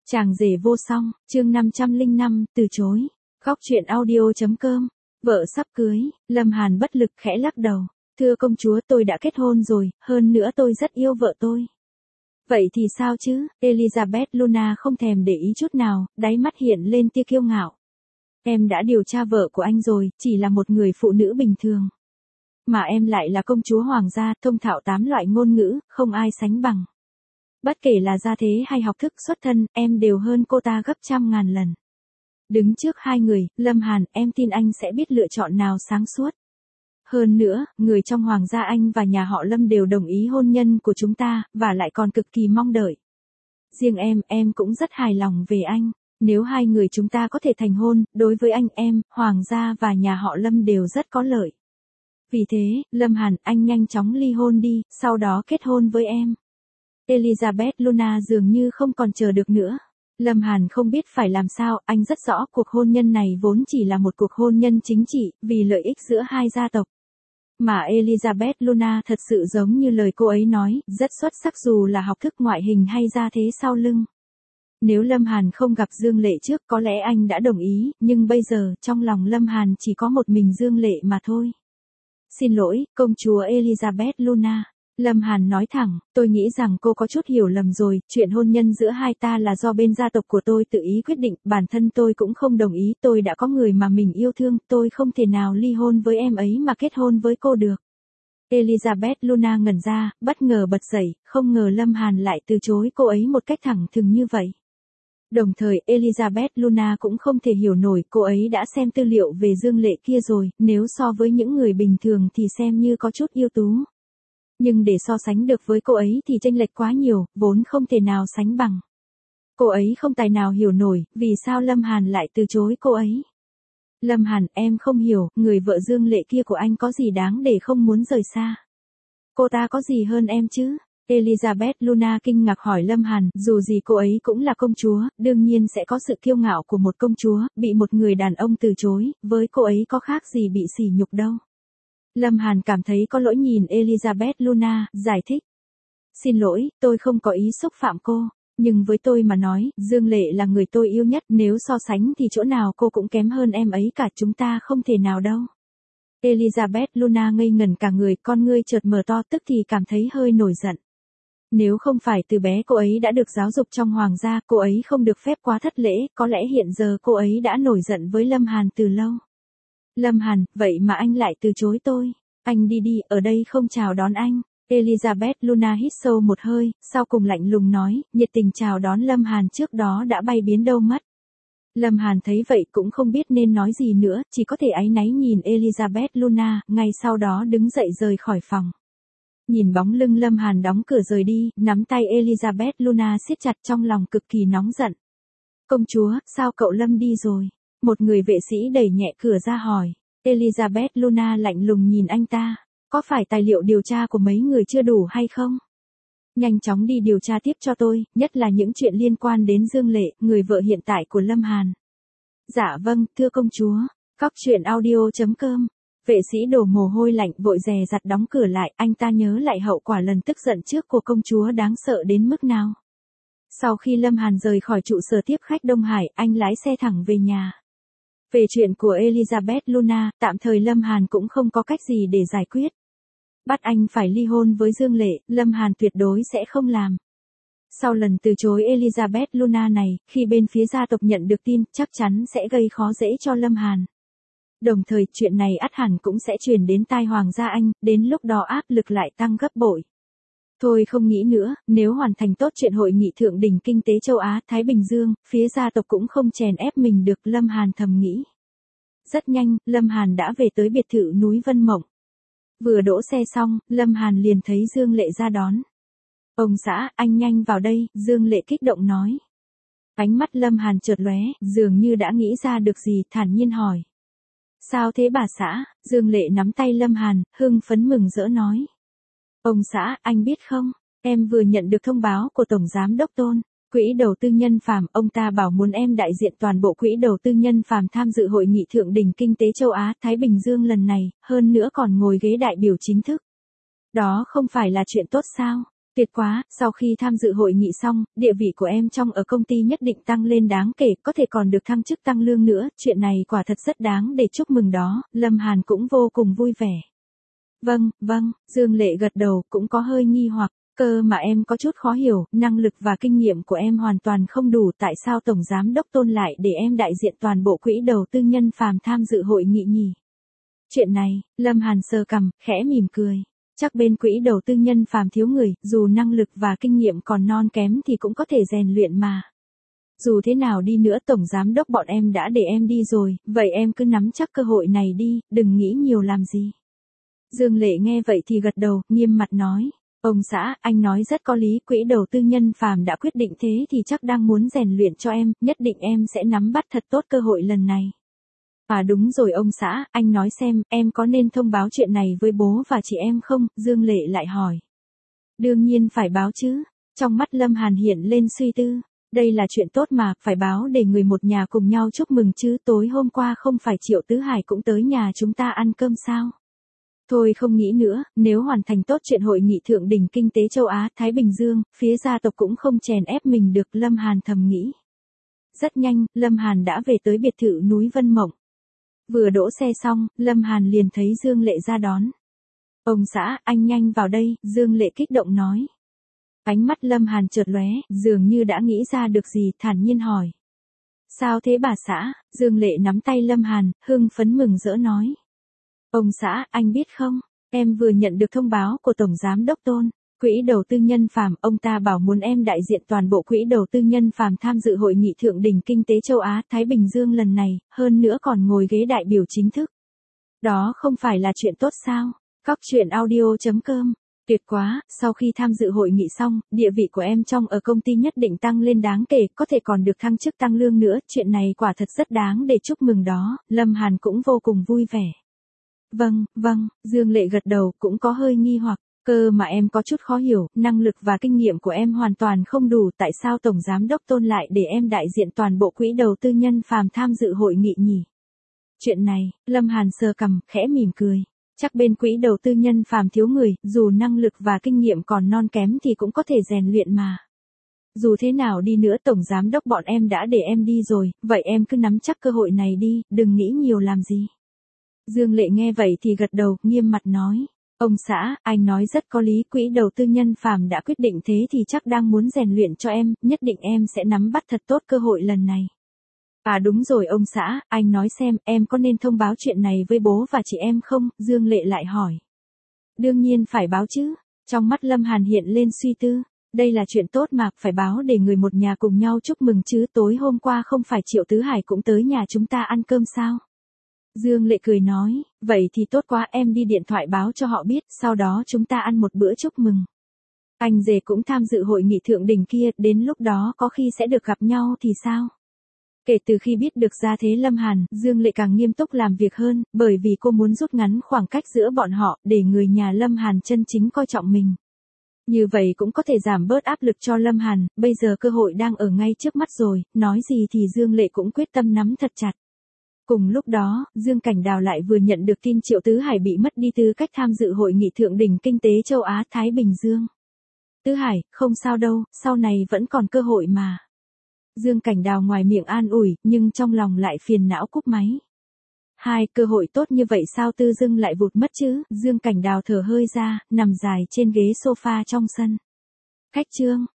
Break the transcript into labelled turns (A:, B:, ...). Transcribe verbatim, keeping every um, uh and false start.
A: Chàng rể vô song, chương năm trăm lẻ năm, từ chối. Góc truyện audio.com. Vợ sắp cưới, Lâm Hàn bất lực khẽ lắc đầu. Thưa công chúa, tôi đã kết hôn rồi, hơn nữa tôi rất yêu vợ tôi. Vậy thì sao chứ? Elizabeth Luna không thèm để ý chút nào, đáy mắt hiện lên tia kiêu ngạo. Em đã điều tra vợ của anh rồi, chỉ là một người phụ nữ bình thường. Mà em lại là công chúa hoàng gia, thông thạo tám loại ngôn ngữ, không ai sánh bằng. Bất kể là gia thế hay học thức xuất thân, em đều hơn cô ta gấp trăm ngàn lần. Đứng trước hai người, Lâm Hàn, em tin anh sẽ biết lựa chọn nào sáng suốt. Hơn nữa, người trong hoàng gia anh và nhà họ Lâm đều đồng ý hôn nhân của chúng ta, và lại còn cực kỳ mong đợi. Riêng em, em cũng rất hài lòng về anh. Nếu hai người chúng ta có thể thành hôn, đối với anh em, hoàng gia và nhà họ Lâm đều rất có lợi. Vì thế, Lâm Hàn, anh nhanh chóng ly hôn đi, sau đó kết hôn với em. Elizabeth Luna dường như không còn chờ được nữa. Lâm Hàn không biết phải làm sao, anh rất rõ cuộc hôn nhân này vốn chỉ là một cuộc hôn nhân chính trị, vì lợi ích giữa hai gia tộc. Mà Elizabeth Luna thật sự giống như lời cô ấy nói, rất xuất sắc dù là học thức ngoại hình hay gia thế sau lưng. Nếu Lâm Hàn không gặp Dương Lệ trước có lẽ anh đã đồng ý, nhưng bây giờ, trong lòng Lâm Hàn chỉ có một mình Dương Lệ mà thôi. Xin lỗi, công chúa Elizabeth Luna. Lâm Hàn nói thẳng, tôi nghĩ rằng cô có chút hiểu lầm rồi, chuyện hôn nhân giữa hai ta là do bên gia tộc của tôi tự ý quyết định, bản thân tôi cũng không đồng ý, tôi đã có người mà mình yêu thương, tôi không thể nào ly hôn với em ấy mà kết hôn với cô được. Elizabeth Luna ngẩn ra, bất ngờ bật dậy, không ngờ Lâm Hàn lại từ chối cô ấy một cách thẳng thừng như vậy. Đồng thời, Elizabeth Luna cũng không thể hiểu nổi cô ấy đã xem tư liệu về Dương Lệ kia rồi, nếu so với những người bình thường thì xem như có chút ưu tú. Nhưng để so sánh được với cô ấy thì chênh lệch quá nhiều, vốn không thể nào sánh bằng. Cô ấy không tài nào hiểu nổi, vì sao Lâm Hàn lại từ chối cô ấy. Lâm Hàn, em không hiểu, người vợ Dương Lệ kia của anh có gì đáng để không muốn rời xa. Cô ta có gì hơn em chứ? Elizabeth Luna kinh ngạc hỏi Lâm Hàn, dù gì cô ấy cũng là công chúa, đương nhiên sẽ có sự kiêu ngạo của một công chúa, bị một người đàn ông từ chối, với cô ấy có khác gì bị sỉ nhục đâu. Lâm Hàn cảm thấy có lỗi nhìn Elizabeth Luna, giải thích. Xin lỗi, tôi không có ý xúc phạm cô, nhưng với tôi mà nói, Dương Lệ là người tôi yêu nhất, nếu so sánh thì chỗ nào cô cũng kém hơn em ấy cả, chúng ta không thể nào đâu. Elizabeth Luna ngây ngẩn cả người, con ngươi chợt mở to, tức thì cảm thấy hơi nổi giận. Nếu không phải từ bé cô ấy đã được giáo dục trong hoàng gia, cô ấy không được phép quá thất lễ, có lẽ hiện giờ cô ấy đã nổi giận với Lâm Hàn từ lâu. Lâm Hàn, vậy mà anh lại từ chối tôi. Anh đi đi, ở đây không chào đón anh. Elizabeth Luna hít sâu một hơi, sau cùng lạnh lùng nói, nhiệt tình chào đón Lâm Hàn trước đó đã bay biến đâu mất. Lâm Hàn thấy vậy cũng không biết nên nói gì nữa, chỉ có thể áy náy nhìn Elizabeth Luna, ngay sau đó đứng dậy rời khỏi phòng. Nhìn bóng lưng Lâm Hàn đóng cửa rời đi, nắm tay Elizabeth Luna siết chặt, trong lòng cực kỳ nóng giận. Công chúa, sao cậu Lâm đi rồi? Một người vệ sĩ đẩy nhẹ cửa ra hỏi. Elizabeth Luna lạnh lùng nhìn anh ta. Có phải tài liệu điều tra của mấy người chưa đủ hay không? Nhanh chóng đi điều tra tiếp cho tôi, nhất là những chuyện liên quan đến Dương Lệ, người vợ hiện tại của Lâm Hàn. Dạ vâng, thưa công chúa. Góc truyện audio.com. Vệ sĩ đổ mồ hôi lạnh vội dè dặt đóng cửa lại, anh ta nhớ lại hậu quả lần tức giận trước của công chúa đáng sợ đến mức nào. Sau khi Lâm Hàn rời khỏi trụ sở tiếp khách Đông Hải, anh lái xe thẳng về nhà. Về chuyện của Elizabeth Luna, tạm thời Lâm Hàn cũng không có cách gì để giải quyết. Bắt anh phải ly hôn với Dương Lệ, Lâm Hàn tuyệt đối sẽ không làm. Sau lần từ chối Elizabeth Luna này, khi bên phía gia tộc nhận được tin, chắc chắn sẽ gây khó dễ cho Lâm Hàn. Đồng thời, chuyện này ắt hẳn cũng sẽ truyền đến tai hoàng gia Anh, đến lúc đó áp lực lại tăng gấp bội. Thôi không nghĩ nữa, nếu hoàn thành tốt chuyện hội nghị thượng đỉnh kinh tế châu Á, Thái Bình Dương, phía gia tộc cũng không chèn ép mình được, Lâm Hàn thầm nghĩ. Rất nhanh, Lâm Hàn đã về tới biệt thự núi Vân Mộng. Vừa đỗ xe xong, Lâm Hàn liền thấy Dương Lệ ra đón. Ông xã, anh nhanh vào đây, Dương Lệ kích động nói. Ánh mắt Lâm Hàn chợt lóe, dường như đã nghĩ ra được gì, thản nhiên hỏi. Sao thế bà xã? Dương Lệ nắm tay Lâm Hàn, hưng phấn mừng rỡ nói. Ông xã, anh biết không, em vừa nhận được thông báo của Tổng Giám Đốc Tôn, Quỹ đầu tư nhân Phàm, ông ta bảo muốn em đại diện toàn bộ Quỹ đầu tư nhân Phàm tham dự hội nghị thượng đỉnh kinh tế châu Á, Thái Bình Dương lần này, hơn nữa còn ngồi ghế đại biểu chính thức. Đó không phải là chuyện tốt sao? Tuyệt quá, sau khi tham dự hội nghị xong, địa vị của em trong ở công ty nhất định tăng lên đáng kể, có thể còn được thăng chức tăng lương nữa, chuyện này quả thật rất đáng để chúc mừng đó, Lâm Hàn cũng vô cùng vui vẻ. Vâng, vâng, Dương Lệ gật đầu, cũng có hơi nghi hoặc, cơ mà em có chút khó hiểu, năng lực và kinh nghiệm của em hoàn toàn không đủ, tại sao Tổng Giám Đốc Tôn lại để em đại diện toàn bộ quỹ đầu tư nhân phàm tham dự hội nghị nhỉ? Chuyện này, Lâm Hàn sờ cằm, khẽ mỉm cười. Chắc bên quỹ đầu tư nhân phàm thiếu người, dù năng lực và kinh nghiệm còn non kém thì cũng có thể rèn luyện mà. Dù thế nào đi nữa Tổng Giám Đốc bọn em đã để em đi rồi, vậy em cứ nắm chắc cơ hội này đi, đừng nghĩ nhiều làm gì. Dương Lệ nghe vậy thì gật đầu, nghiêm mặt nói. Ông xã, anh nói rất có lý, quỹ đầu tư nhân phàm đã quyết định thế thì chắc đang muốn rèn luyện cho em, nhất định em sẽ nắm bắt thật tốt cơ hội lần này. À đúng rồi ông xã, anh nói xem, em có nên thông báo chuyện này với bố và chị em không? Dương Lệ lại hỏi. Đương nhiên phải báo chứ. Trong mắt Lâm Hàn hiện lên suy tư. Đây là chuyện tốt mà, phải báo để người một nhà cùng nhau chúc mừng chứ. Tối hôm qua không phải Triệu Tứ Hải cũng tới nhà chúng ta ăn cơm sao? Thôi không nghĩ nữa, nếu hoàn thành tốt chuyện hội nghị thượng đỉnh kinh tế châu Á, Thái Bình Dương, phía gia tộc cũng không chèn ép mình được, Lâm Hàn thầm nghĩ. Rất nhanh, Lâm Hàn đã về tới biệt thự núi Vân Mộng. Vừa đỗ xe xong, Lâm Hàn liền thấy Dương Lệ ra đón. Ông xã, anh nhanh vào đây, Dương Lệ kích động nói. Ánh mắt Lâm Hàn chợt lóe, dường như đã nghĩ ra được gì, thản nhiên hỏi. Sao thế bà xã? Dương Lệ nắm tay Lâm Hàn, hưng phấn mừng rỡ nói. Ông xã, anh biết không, em vừa nhận được thông báo của Tổng Giám Đốc Tôn. Quỹ đầu tư nhân phàm, ông ta bảo muốn em đại diện toàn bộ quỹ đầu tư nhân phàm tham dự hội nghị thượng đỉnh kinh tế châu Á, Thái Bình Dương lần này, hơn nữa còn ngồi ghế đại biểu chính thức. Đó không phải là chuyện tốt sao? Cóc truyện audio chấm com. Tuyệt quá, sau khi tham dự hội nghị xong, địa vị của em trong ở công ty nhất định tăng lên đáng kể, có thể còn được thăng chức tăng lương nữa, chuyện này quả thật rất đáng để chúc mừng đó, Lâm Hàn cũng vô cùng vui vẻ. Vâng, vâng, Dương Lệ gật đầu, cũng có hơi nghi hoặc. Cơ mà em có chút khó hiểu, năng lực và kinh nghiệm của em hoàn toàn không đủ, tại sao Tổng Giám Đốc Tôn lại để em đại diện toàn bộ quỹ đầu tư nhân phàm tham dự hội nghị nhỉ? Chuyện này, Lâm Hàn sờ cằm, khẽ mỉm cười. Chắc bên quỹ đầu tư nhân phàm thiếu người, dù năng lực và kinh nghiệm còn non kém thì cũng có thể rèn luyện mà. Dù thế nào đi nữa Tổng Giám Đốc bọn em đã để em đi rồi, vậy em cứ nắm chắc cơ hội này đi, đừng nghĩ nhiều làm gì. Dương Lệ nghe vậy thì gật đầu, nghiêm mặt nói. Ông xã, anh nói rất có lý, quỹ đầu tư nhân phàm đã quyết định thế thì chắc đang muốn rèn luyện cho em, nhất định em sẽ nắm bắt thật tốt cơ hội lần này. À đúng rồi ông xã, anh nói xem, em có nên thông báo chuyện này với bố và chị em không? Dương Lệ lại hỏi. Đương nhiên phải báo chứ. Trong mắt Lâm Hàn hiện lên suy tư. Đây là chuyện tốt mà, phải báo để người một nhà cùng nhau chúc mừng chứ. Tối hôm qua không phải Triệu Tứ Hải cũng tới nhà chúng ta ăn cơm sao? Dương Lệ cười nói, vậy thì tốt quá, em đi điện thoại báo cho họ biết, sau đó chúng ta ăn một bữa chúc mừng. Anh rể cũng tham dự hội nghị thượng đỉnh kia, đến lúc đó có khi sẽ được gặp nhau thì sao? Kể từ khi biết được ra thế Lâm Hàn, Dương Lệ càng nghiêm túc làm việc hơn, bởi vì cô muốn rút ngắn khoảng cách giữa bọn họ, để người nhà Lâm Hàn chân chính coi trọng mình. Như vậy cũng có thể giảm bớt áp lực cho Lâm Hàn, bây giờ cơ hội đang ở ngay trước mắt rồi, nói gì thì Dương Lệ cũng quyết tâm nắm thật chặt. Cùng lúc đó, Dương Cảnh Đào lại vừa nhận được tin Triệu Tứ Hải bị mất đi tư cách tham dự hội nghị thượng đỉnh kinh tế châu Á Thái Bình Dương. Tứ Hải, không sao đâu, sau này vẫn còn cơ hội mà. Dương Cảnh Đào ngoài miệng an ủi, nhưng trong lòng lại phiền não cúp máy. Hai, cơ hội tốt như vậy sao tự dưng lại vụt mất chứ? Dương Cảnh Đào thở hơi ra, nằm dài trên ghế sofa trong sân. Khách Trương,